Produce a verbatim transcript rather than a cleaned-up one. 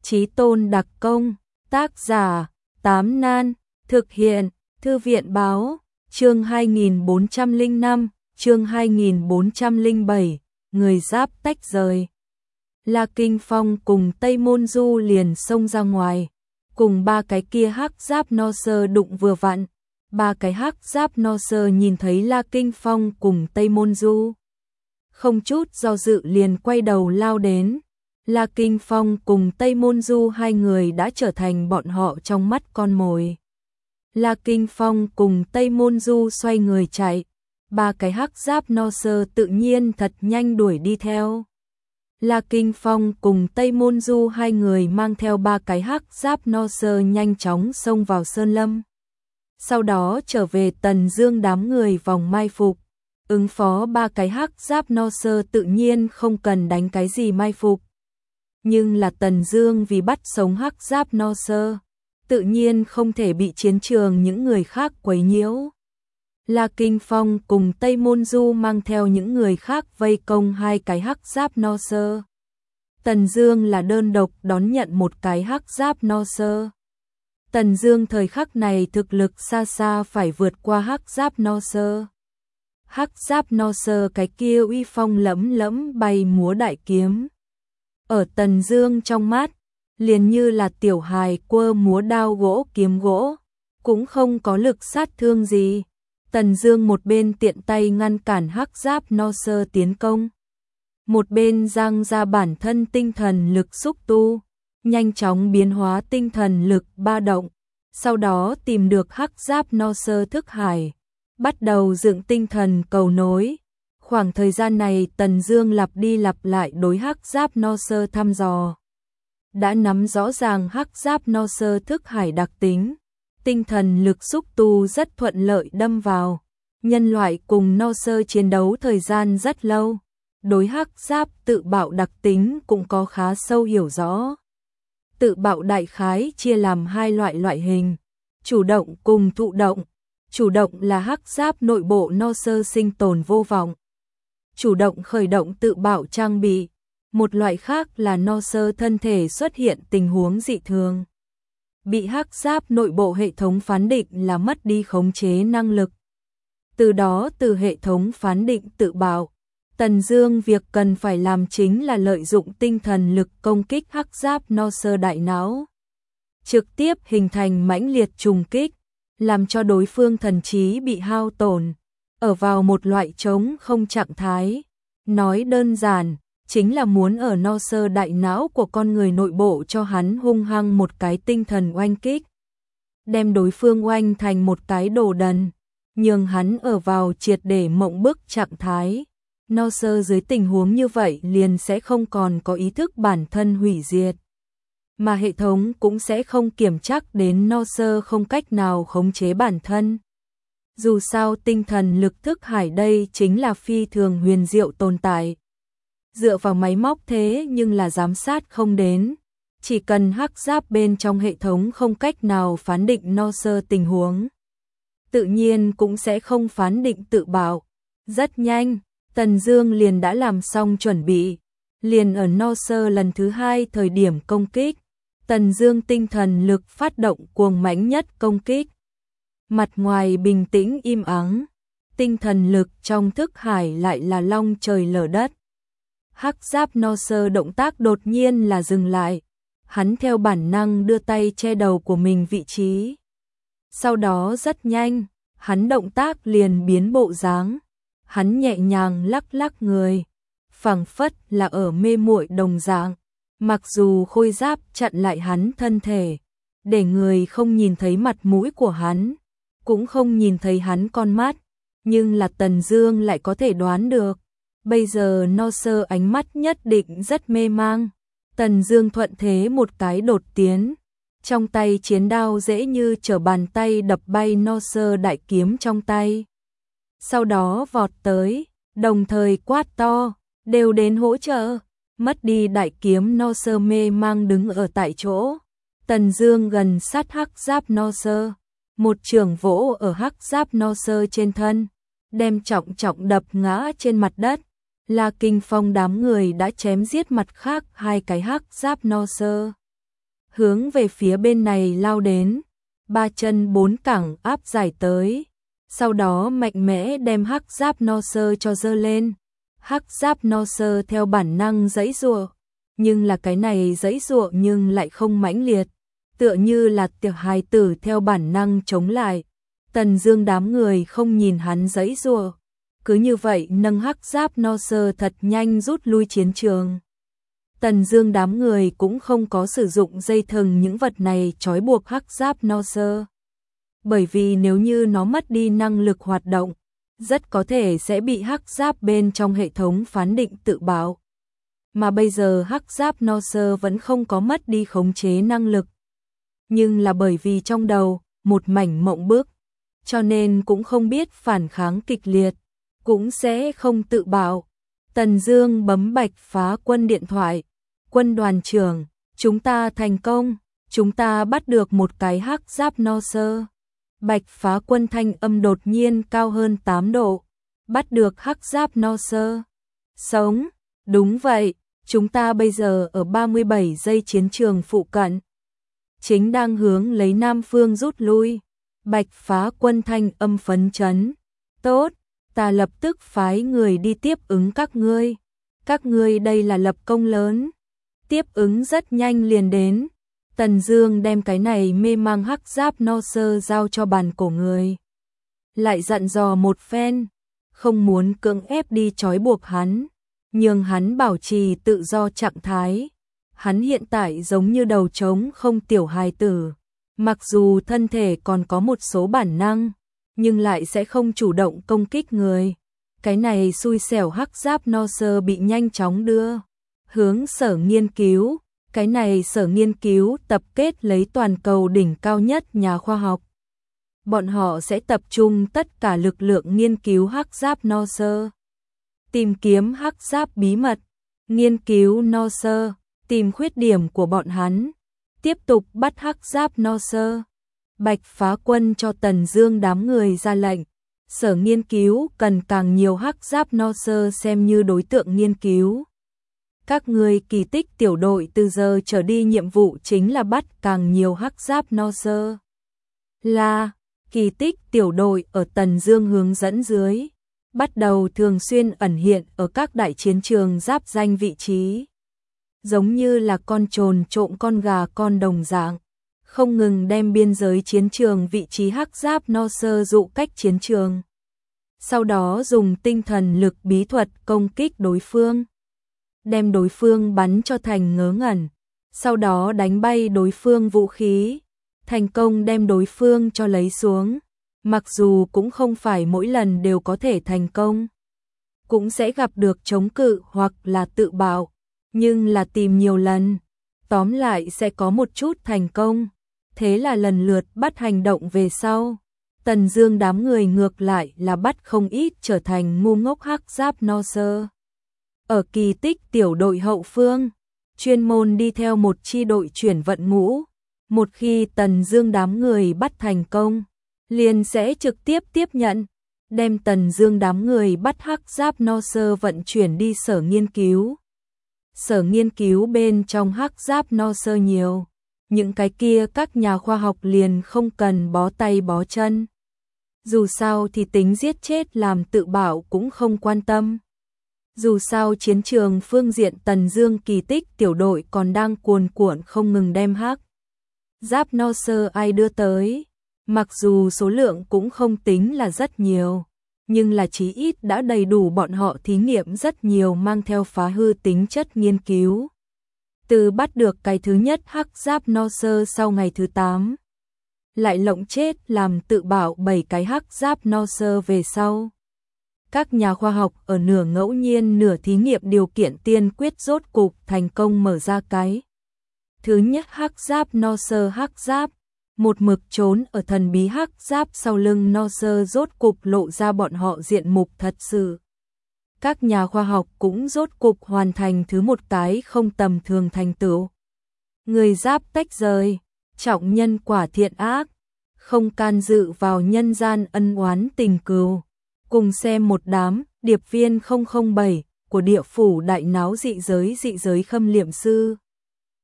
Chí tôn đặc công, tác giả, Tám Nan, thực hiện, Thư viện báo, chương hai nghìn bốn trăm lẻ năm, chương hai nghìn bốn trăm lẻ bảy, người Giáp tách rời. La Kinh Phong cùng Tây Môn Du liền xông ra ngoài, cùng ba cái kia hắc giáp no sơ đụng vừa vặn. Ba cái hắc giáp no sơ nhìn thấy La Kinh Phong cùng Tây Môn Du, không chút do dự liền quay đầu lao đến. La Kinh Phong cùng Tây Môn Du hai người đã trở thành bọn họ trong mắt con mồi. La Kinh Phong cùng Tây Môn Du xoay người chạy, ba cái hắc giáp no sơ tự nhiên thật nhanh đuổi đi theo. La Kinh Phong cùng Tây Môn Du hai người mang theo ba cái hắc giáp no sơ nhanh chóng xông vào sơn lâm. Sau đó trở về Tần Dương đám người vòng mai phục, ứng phó ba cái hắc giáp no sơ tự nhiên không cần đánh cái gì mai phục. Nhưng là Tần Dương vì bắt sống hắc giáp no sơ, tự nhiên không thể bị chiến trường những người khác quấy nhiễu. La Kinh Phong cùng Tây Môn Du mang theo những người khác vây công hai cái hắc giáp no sơ. Tần Dương là đơn độc đón nhận một cái hắc giáp no sơ. Tần Dương thời khắc này thực lực xa xa phải vượt qua hắc giáp no sơ. Hắc giáp no sơ cái kia uy phong lẫm lẫm bay múa đại kiếm. Ở Tần Dương trong mắt, liền như là tiểu hài quơ múa đao gỗ kiếm gỗ, cũng không có lực sát thương gì. Tần Dương một bên tiện tay ngăn cản hắc giáp no sơ tiến công, một bên giang ra bản thân tinh thần lực xúc tu, nhanh chóng biến hóa tinh thần lực ba động, sau đó tìm được hắc giáp no sơ thức hải, bắt đầu dựng tinh thần cầu nối. Khoảng thời gian này Tần Dương lặp đi lặp lại đối hắc giáp no sơ thăm dò, đã nắm rõ ràng hắc giáp no sơ thức hải đặc tính, tinh thần lực xúc tu rất thuận lợi đâm vào. Nhân loại cùng no sơ chiến đấu thời gian rất lâu, đối hắc giáp tự bạo đặc tính cũng có khá sâu hiểu rõ. Tự bạo đại khái chia làm hai loại loại hình, chủ động cùng thụ động. Chủ động là hắc giáp nội bộ no sơ sinh tồn vô vọng, chủ động khởi động tự bạo trang bị. Một loại khác là no sơ thân thể xuất hiện tình huống dị thường, bị hắc giáp nội bộ hệ thống phán định là mất đi khống chế năng lực. Từ đó từ hệ thống phán định tự bạo, Tần Dương việc cần phải làm chính là lợi dụng tinh thần lực công kích hắc giáp no sơ đại não, trực tiếp hình thành mãnh liệt trùng kích, làm cho đối phương thần trí bị hao tổn, ở vào một loại trống không trạng thái. Nói đơn giản, chính là muốn ở no sơ đại não của con người nội bộ cho hắn hung hăng một cái tinh thần oanh kích, đem đối phương oanh thành một cái đồ đần, nhường hắn ở vào triệt để mộng bức trạng thái. No sơ dưới tình huống như vậy liền sẽ không còn có ý thức bản thân hủy diệt, mà hệ thống cũng sẽ không kiểm chắc đến no sơ không cách nào khống chế bản thân. Dù sao tinh thần lực thức hải đây chính là phi thường huyền diệu tồn tại, dựa vào máy móc thế nhưng là giám sát không đến, chỉ cần hắc giáp bên trong hệ thống không cách nào phán định no sơ tình huống, tự nhiên cũng sẽ không phán định tự bạo. Rất nhanh, Tần Dương liền đã làm xong chuẩn bị, liền ở no sơ lần thứ hai thời điểm công kích, Tần Dương tinh thần lực phát động cuồng mãnh nhất công kích. Mặt ngoài bình tĩnh im ắng, tinh thần lực trong thức hải lại là long trời lở đất. Hắc giáp no sơ động tác đột nhiên là dừng lại, hắn theo bản năng đưa tay che đầu của mình vị trí. Sau đó rất nhanh, hắn động tác liền biến bộ dáng, hắn nhẹ nhàng lắc lắc người, phảng phất là ở mê muội đồng dạng. Mặc dù khôi giáp chặn lại hắn thân thể, để người không nhìn thấy mặt mũi của hắn, cũng không nhìn thấy hắn con mắt, nhưng là Tần Dương lại có thể đoán được, bây giờ no sơ ánh mắt nhất định rất mê mang. Tần Dương thuận thế một cái đột tiến, trong tay chiến đao dễ như trở bàn tay đập bay no sơ đại kiếm trong tay. Sau đó vọt tới, đồng thời quát to, đều đến hỗ trợ. Mất đi đại kiếm no sơ mê mang đứng ở tại chỗ. Tần Dương gần sát hắc giáp no sơ, một chưởng vỗ ở hắc giáp no sơ trên thân, đem trọng trọng đập ngã trên mặt đất. La Kinh Phong đám người đã chém giết mặt khác hai cái hắc giáp no sơ. hướng về phía bên này lao đến, ba chân bốn cẳng áp giải tới, sau đó mạnh mẽ đem hắc giáp no sơ cho dơ lên. Hắc giáp no sơ theo bản năng giãy giụa, nhưng là cái này giãy giụa nhưng lại không mãnh liệt, tựa như là tiểu hài tử theo bản năng chống lại. Tần Dương đám người không nhìn hắn giãy giụa, cứ như vậy nâng hắc giáp no sơ thật nhanh rút lui chiến trường. Tần Dương đám người cũng không có sử dụng dây thừng những vật này trói buộc hắc giáp no sơ, bởi vì nếu như nó mất đi năng lực hoạt động, rất có thể sẽ bị hắc giáp bên trong hệ thống phán định tự bạo. Mà bây giờ hắc giáp no sơ vẫn không có mất đi khống chế năng lực, nhưng là bởi vì trong đầu một mảnh mộng bức, cho nên cũng không biết phản kháng kịch liệt, cũng sẽ không tự bạo. Tần Dương bấm Bạch Phá Quân điện thoại. Quân đoàn trưởng, chúng ta thành công, chúng ta bắt được một cái hắc giáp no sơ. Bạch Phá Quân thanh âm đột nhiên cao hơn tám độ. Bắt được hắc giáp no sơ. Sống, đúng vậy, chúng ta bây giờ ở ba mươi bảy giây chiến trường phụ cận, chính đang hướng lấy Nam phương rút lui. Bạch Phá Quân thanh âm phấn chấn. Tốt, ta lập tức phái người đi tiếp ứng các ngươi. Các ngươi đây là lập công lớn. Tiếp ứng rất nhanh liền đến. Tần Dương đem cái này mê mang hắc giáp no sơ giao cho bàn cổ người. Lại dặn dò một phen, không muốn cưỡng ép đi trói buộc hắn, nhưng hắn bảo trì tự do trạng thái. Hắn hiện tại giống như đầu trống không tiểu hài tử, mặc dù thân thể còn có một số bản năng, nhưng lại sẽ không chủ động công kích người. Cái này xui xẻo hắc giáp no sơ bị nhanh chóng đưa hướng sở nghiên cứu. Cái này sở nghiên cứu tập kết lấy toàn cầu đỉnh cao nhất nhà khoa học. Bọn họ sẽ tập trung tất cả lực lượng nghiên cứu hắc giáp no sơ, tìm kiếm hắc giáp bí mật, nghiên cứu no sơ, tìm khuyết điểm của bọn hắn, tiếp tục bắt hắc giáp no sơ. Bạch Phá Quân cho Tần Dương đám người ra lệnh, sở nghiên cứu cần càng nhiều hắc giáp no sơ xem như đối tượng nghiên cứu. Các ngươi kỳ tích tiểu đội từ giờ trở đi nhiệm vụ chính là bắt càng nhiều hắc giáp no sơ. Là, kỳ tích tiểu đội ở Tần Dương hướng dẫn dưới, bắt đầu thường xuyên ẩn hiện ở các đại chiến trường giáp danh vị trí. Giống như là con trồn trộm con gà con đồng dạng, không ngừng đem biên giới chiến trường vị trí hắc giáp no sơ dụ cách chiến trường. Sau đó dùng tinh thần lực bí thuật công kích đối phương, đem đối phương bắn cho thành ngớ ngẩn, sau đó đánh bay đối phương vũ khí, thành công đem đối phương cho lấy xuống. Mặc dù cũng không phải mỗi lần đều có thể thành công, cũng sẽ gặp được chống cự hoặc là tự bạo, nhưng là tìm nhiều lần, tóm lại sẽ có một chút thành công. Thế là lần lượt bắt hành động về sau, Tần Dương đám người ngược lại là bắt không ít trở thành ngu ngốc hắc giáp no sơ. Ở kỳ tích tiểu đội hậu phương, chuyên môn đi theo một chi đội chuyển vận ngũ. Một khi Tần Dương đám người bắt thành công, liền sẽ trực tiếp tiếp nhận, đem Tần Dương đám người bắt hắc giáp no sơ vận chuyển đi sở nghiên cứu. Sở nghiên cứu bên trong hắc giáp no sơ nhiều, những cái kia các nhà khoa học liền không cần bó tay bó chân. Dù sao thì tính giết chết làm tự bảo cũng không quan tâm. Dù sao chiến trường phương diện Tần Dương kỳ tích tiểu đội còn đang cuồn cuộn không ngừng đem hắc giáp no sơ ai đưa tới. Mặc dù số lượng cũng không tính là rất nhiều, nhưng là chí ít đã đầy đủ bọn họ thí nghiệm rất nhiều mang theo phá hư tính chất nghiên cứu. Từ bắt được cái thứ nhất hắc giáp no sơ sau ngày thứ tám, lại lộng chết làm tự bảo bảy cái hắc giáp no sơ về sau. Các nhà khoa học ở nửa ngẫu nhiên nửa thí nghiệm điều kiện tiên quyết rốt cục thành công mở ra cái thứ nhất hắc giáp no sơ hắc giáp. Một mực trốn ở thần bí hắc giáp sau lưng no sơ rốt cục lộ ra bọn họ diện mục thật sự. Các nhà khoa học cũng rốt cục hoàn thành thứ một cái không tầm thường thành tựu. Người giáp tách rời, trọng nhân quả thiện ác, không can dự vào nhân gian ân oán tình cừu. Cùng xem một đám điệp viên không không bảy của địa phủ đại náo dị giới dị giới khâm liệm sư.